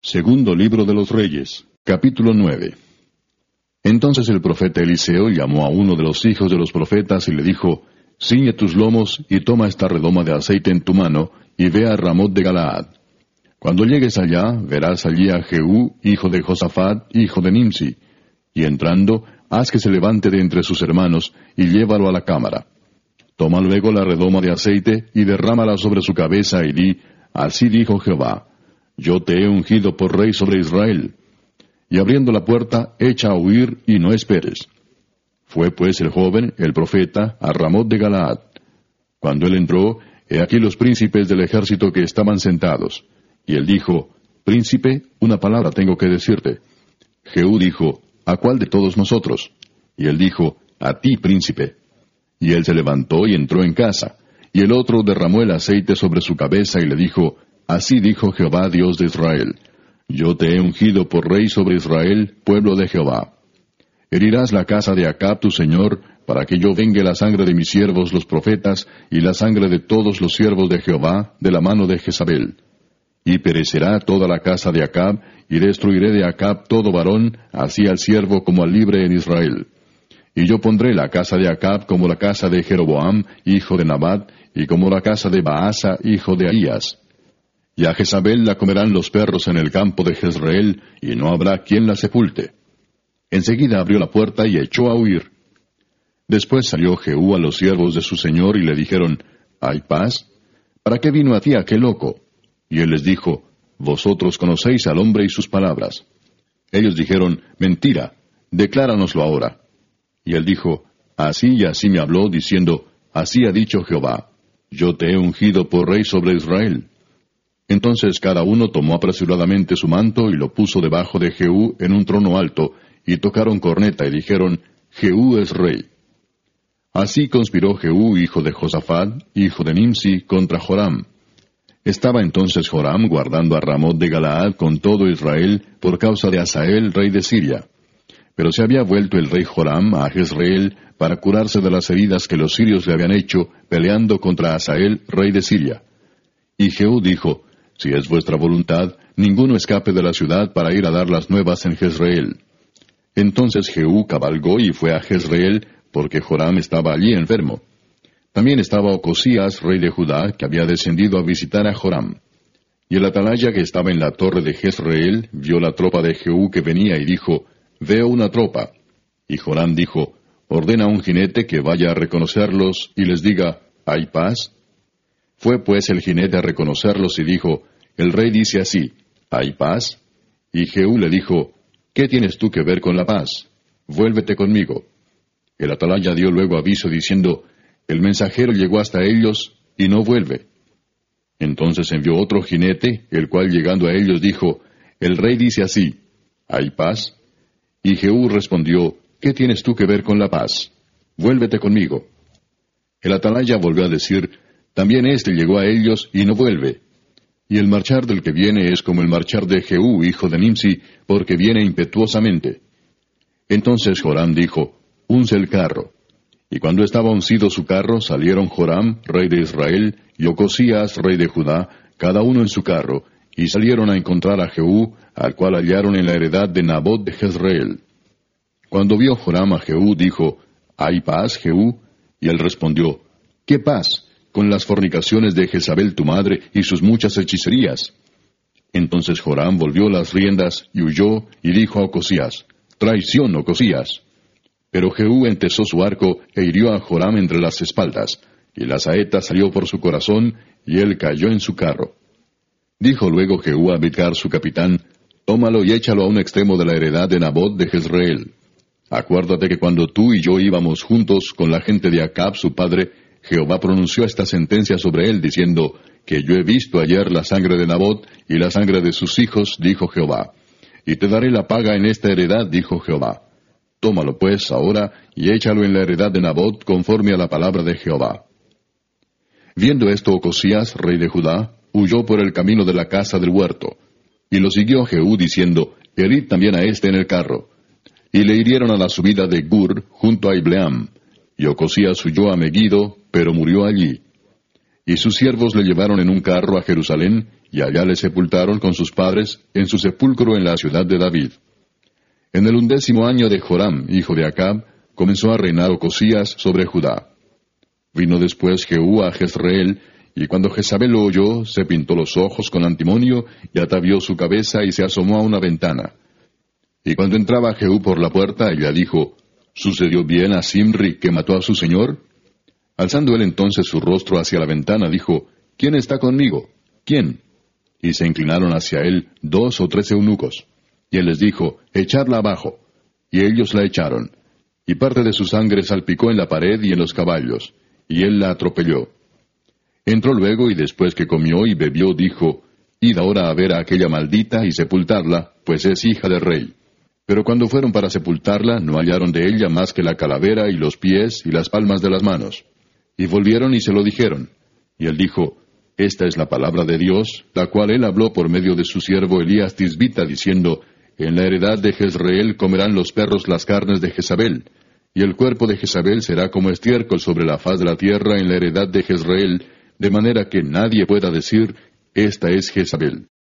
Segundo libro de los Reyes, capítulo 9. Entonces el profeta Eliseo llamó a uno de los hijos de los profetas y le dijo, Ciñe tus lomos y toma esta redoma de aceite en tu mano, y ve a Ramot de Galaad. Cuando llegues allá, verás allí a Jehú, hijo de Josafat, hijo de Nimsi, y entrando, haz que se levante de entre sus hermanos, y llévalo a la cámara. Toma luego la redoma de aceite, y derrámala sobre su cabeza, y di, Así dijo Jehová, Yo te he ungido por rey sobre Israel. Y abriendo la puerta, echa a huir, y no esperes. Fue pues el joven, el profeta, a Ramot de Galaad. Cuando él entró, he aquí los príncipes del ejército que estaban sentados. Y él dijo, Príncipe, una palabra tengo que decirte. Jehú dijo, ¿A cuál de todos nosotros? Y él dijo, A ti, príncipe. Y él se levantó y entró en casa. Y el otro derramó el aceite sobre su cabeza y le dijo, Así dijo Jehová Dios de Israel, Yo te he ungido por rey sobre Israel, pueblo de Jehová. Herirás la casa de Acab tu señor, para que yo vengue la sangre de mis siervos los profetas, y la sangre de todos los siervos de Jehová, de la mano de Jezabel. Y perecerá toda la casa de Acab, y destruiré de Acab todo varón, así al siervo como al libre en Israel. Y yo pondré la casa de Acab como la casa de Jeroboam, hijo de Nabat, y como la casa de Baasa, hijo de Ahías. Y a Jezabel la comerán los perros en el campo de Jezreel, y no habrá quien la sepulte. Enseguida abrió la puerta y echó a huir. Después salió Jehú a los siervos de su señor y le dijeron, ¿Hay paz? ¿Para qué vino a ti aquel loco? Y él les dijo, Vosotros conocéis al hombre y sus palabras. Ellos dijeron, Mentira, decláranoslo ahora. Y él dijo, Así y así me habló, diciendo, Así ha dicho Jehová, Yo te he ungido por rey sobre Israel. Entonces cada uno tomó apresuradamente su manto y lo puso debajo de Jehú en un trono alto, y tocaron corneta y dijeron, Jehú es rey. Así conspiró Jehú, hijo de Josafat, hijo de Nimsi, contra Joram. Estaba entonces Joram guardando a Ramot de Galaad con todo Israel por causa de Hazael, rey de Siria. Pero se había vuelto el rey Joram a Jezreel para curarse de las heridas que los sirios le habían hecho peleando contra Hazael, rey de Siria. Y Jehú dijo, Si es vuestra voluntad, ninguno escape de la ciudad para ir a dar las nuevas en Jezreel. Entonces Jehú cabalgó y fue a Jezreel, porque Joram estaba allí enfermo. También estaba Ocosías, rey de Judá, que había descendido a visitar a Joram. Y el atalaya que estaba en la torre de Jezreel vio la tropa de Jehú que venía y dijo, Veo una tropa. Y Joram dijo, Ordena a un jinete que vaya a reconocerlos y les diga, ¿Hay paz? Fue pues el jinete a reconocerlos y dijo, El rey dice así, ¿Hay paz? Y Jehú le dijo, ¿Qué tienes tú que ver con la paz? Vuélvete conmigo. El atalaya dio luego aviso diciendo, El mensajero llegó hasta ellos y no vuelve. Entonces envió otro jinete, el cual llegando a ellos dijo, El rey dice así, ¿Hay paz? Y Jehú respondió, ¿Qué tienes tú que ver con la paz? Vuélvete conmigo. El atalaya volvió a decir, También éste llegó a ellos y no vuelve. Y el marchar del que viene es como el marchar de Jehú, hijo de Nimsi, porque viene impetuosamente. Entonces Joram dijo, Unce el carro. Y cuando estaba uncido su carro, salieron Joram, rey de Israel, y Ocosías, rey de Judá, cada uno en su carro, y salieron a encontrar a Jehú, al cual hallaron en la heredad de Nabot de Jezreel. Cuando vio Joram a Jehú, dijo, ¿Hay paz, Jehú? Y él respondió, ¿Qué paz? Con las fornicaciones de Jezabel tu madre y sus muchas hechicerías. Entonces Joram volvió las riendas y huyó, y dijo a Ocosías, Traición, Ocosías. Pero Jehú entesó su arco e hirió a Joram entre las espaldas, y la saeta salió por su corazón, y él cayó en su carro. Dijo luego Jehú a Bidkar su capitán, Tómalo y échalo a un extremo de la heredad de Nabot de Jezreel. Acuérdate que cuando tú y yo íbamos juntos con la gente de Acab su padre, Jehová pronunció esta sentencia sobre él, diciendo, que yo he visto ayer la sangre de Nabot y la sangre de sus hijos, dijo Jehová. Y te daré la paga en esta heredad, dijo Jehová. Tómalo pues ahora y échalo en la heredad de Nabot conforme a la palabra de Jehová. Viendo esto Ocosías, rey de Judá, huyó por el camino de la casa del huerto. Y lo siguió Jehú diciendo, Herid también a este en el carro. Y le hirieron a la subida de Gur, junto a Ibleam. Y Ocosías huyó a Megiddo, pero murió allí. Y sus siervos le llevaron en un carro a Jerusalén, y allá le sepultaron con sus padres, en su sepulcro en la ciudad de David. En el 11º año de Joram, hijo de Acab, comenzó a reinar Ocosías sobre Judá. Vino después Jehú a Jezreel, y cuando Jezabel lo oyó, se pintó los ojos con antimonio, y atavió su cabeza y se asomó a una ventana. Y cuando entraba Jehú por la puerta, ella dijo, ¿Sucedió bien a Zimri que mató a su señor? Alzando él entonces su rostro hacia la ventana, dijo, ¿Quién está conmigo? ¿Quién? Y se inclinaron hacia él 2 o 3 eunucos. Y él les dijo, Echadla abajo. Y ellos la echaron. Y parte de su sangre salpicó en la pared y en los caballos. Y él la atropelló. Entró luego, y después que comió y bebió, dijo, Id ahora a ver a aquella maldita y sepultarla, pues es hija del rey. Pero cuando fueron para sepultarla, no hallaron de ella más que la calavera y los pies y las palmas de las manos. Y volvieron y se lo dijeron. Y él dijo, Esta es la palabra de Dios, la cual él habló por medio de su siervo Elías Tisbita, diciendo, En la heredad de Jezreel comerán los perros las carnes de Jezabel, y el cuerpo de Jezabel será como estiércol sobre la faz de la tierra en la heredad de Jezreel, de manera que nadie pueda decir, Esta es Jezabel.